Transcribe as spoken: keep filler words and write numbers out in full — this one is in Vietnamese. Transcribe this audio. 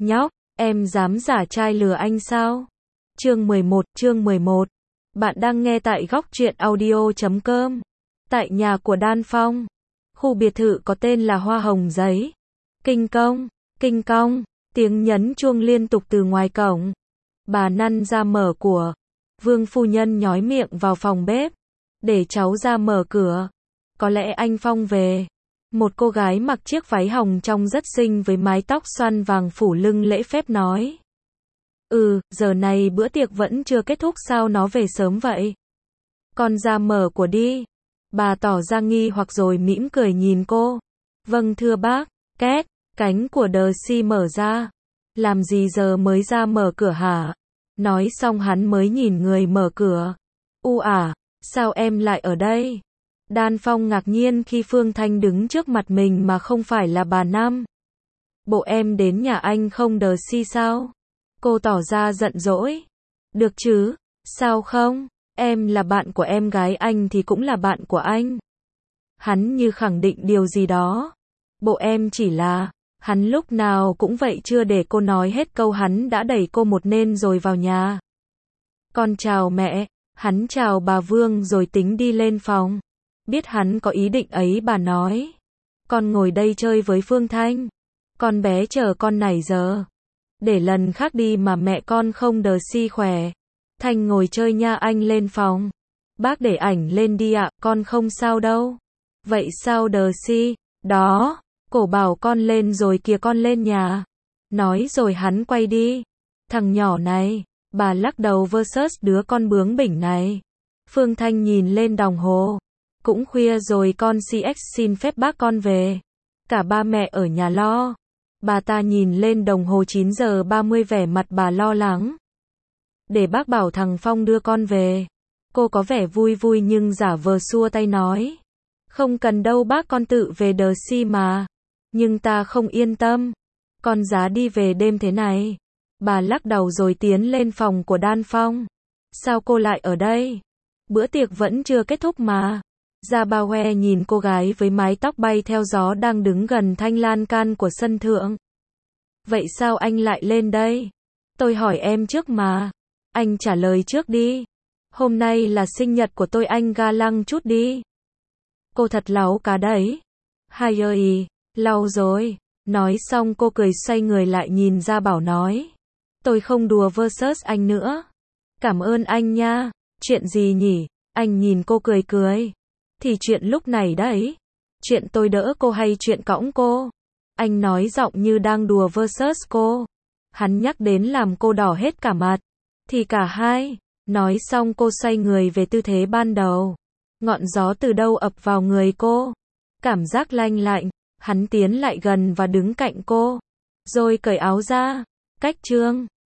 Nhóc, em dám giả trai lừa anh sao? Chương mười một, chương mười một. Bạn đang nghe tại góc truyện audio chấm com. Tại nhà của Đan Phong. Khu biệt thự có tên là Hoa Hồng Giấy. Kinh công, kinh công, tiếng nhấn chuông liên tục từ ngoài cổng. Bà năn ra mở của. Vương phu nhân nhói miệng vào phòng bếp. Để cháu ra mở cửa. Có lẽ anh Phong về. Một cô gái mặc chiếc váy hồng trông rất xinh với mái tóc xoăn vàng phủ lưng lễ phép nói. Ừ, giờ này bữa tiệc vẫn chưa kết thúc sao nó về sớm vậy? Con ra mở của đi. Bà tỏ ra nghi hoặc rồi mỉm cười nhìn cô. Vâng thưa bác. Két, cánh của Darcy mở ra. Làm gì giờ mới ra mở cửa hả? Nói xong hắn mới nhìn người mở cửa. U à, sao em lại ở đây? Đan Phong ngạc nhiên khi Phương Thanh đứng trước mặt mình mà không phải là bà Năm. Bộ em đến nhà anh không Darcy sao? Cô tỏ ra giận dỗi. Được chứ, sao không? Em là bạn của em gái anh thì cũng là bạn của anh. Hắn như khẳng định điều gì đó. Bộ em chỉ là, hắn lúc nào cũng vậy chưa để cô nói hết câu hắn đã đẩy cô một nên rồi vào nhà. Con chào mẹ, hắn chào bà Vương rồi tính đi lên phòng. Biết hắn có ý định ấy bà nói. Con ngồi đây chơi với Phương Thanh. Con bé chờ con này giờ. Để lần khác đi mà mẹ con không Darcy khỏe. Thanh ngồi chơi nha anh lên phòng. Bác để ảnh lên đi ạ, con không sao đâu. Vậy sao Darcy? Đó, cổ bảo con lên rồi kìa con lên nhà. Nói rồi hắn quay đi. Thằng nhỏ này, bà lắc đầu versus đứa con bướng bỉnh này. Phương Thanh nhìn lên đồng hồ. Cũng khuya rồi con xê ích xin phép bác con về. Cả ba mẹ ở nhà lo. Bà ta nhìn lên đồng hồ chín giờ ba mươi vẻ mặt bà lo lắng. Để bác bảo thằng Phong đưa con về. Cô có vẻ vui vui nhưng giả vờ xua tay nói. Không cần đâu bác con tự về Darcy mà. Nhưng ta không yên tâm. Con giá đi về đêm thế này. Bà lắc đầu rồi tiến lên phòng của Đan Phong. Sao cô lại ở đây? Bữa tiệc vẫn chưa kết thúc mà. Gia Ba Hoe nhìn cô gái với mái tóc bay theo gió đang đứng gần thanh lan can của sân thượng. Vậy sao anh lại lên đây? Tôi hỏi em trước mà. Anh trả lời trước đi. Hôm nay là sinh nhật của tôi anh ga lăng chút đi. Cô thật láu cá đấy. Hai ơi, lau rồi. Nói xong cô cười xoay người lại nhìn Gia Bảo nói. Tôi không đùa versus anh nữa. Cảm ơn anh nha. Chuyện gì nhỉ? Anh nhìn cô cười cười. Thì chuyện lúc này đấy. Chuyện tôi đỡ cô hay chuyện cõng cô? Anh nói giọng như đang đùa versus cô. Hắn nhắc đến làm cô đỏ hết cả mặt. Thì cả hai. Nói xong cô xoay người về tư thế ban đầu. Ngọn gió từ đâu ập vào người cô. Cảm giác lanh lạnh. Hắn tiến lại gần và đứng cạnh cô. Rồi cởi áo ra. Cách trương.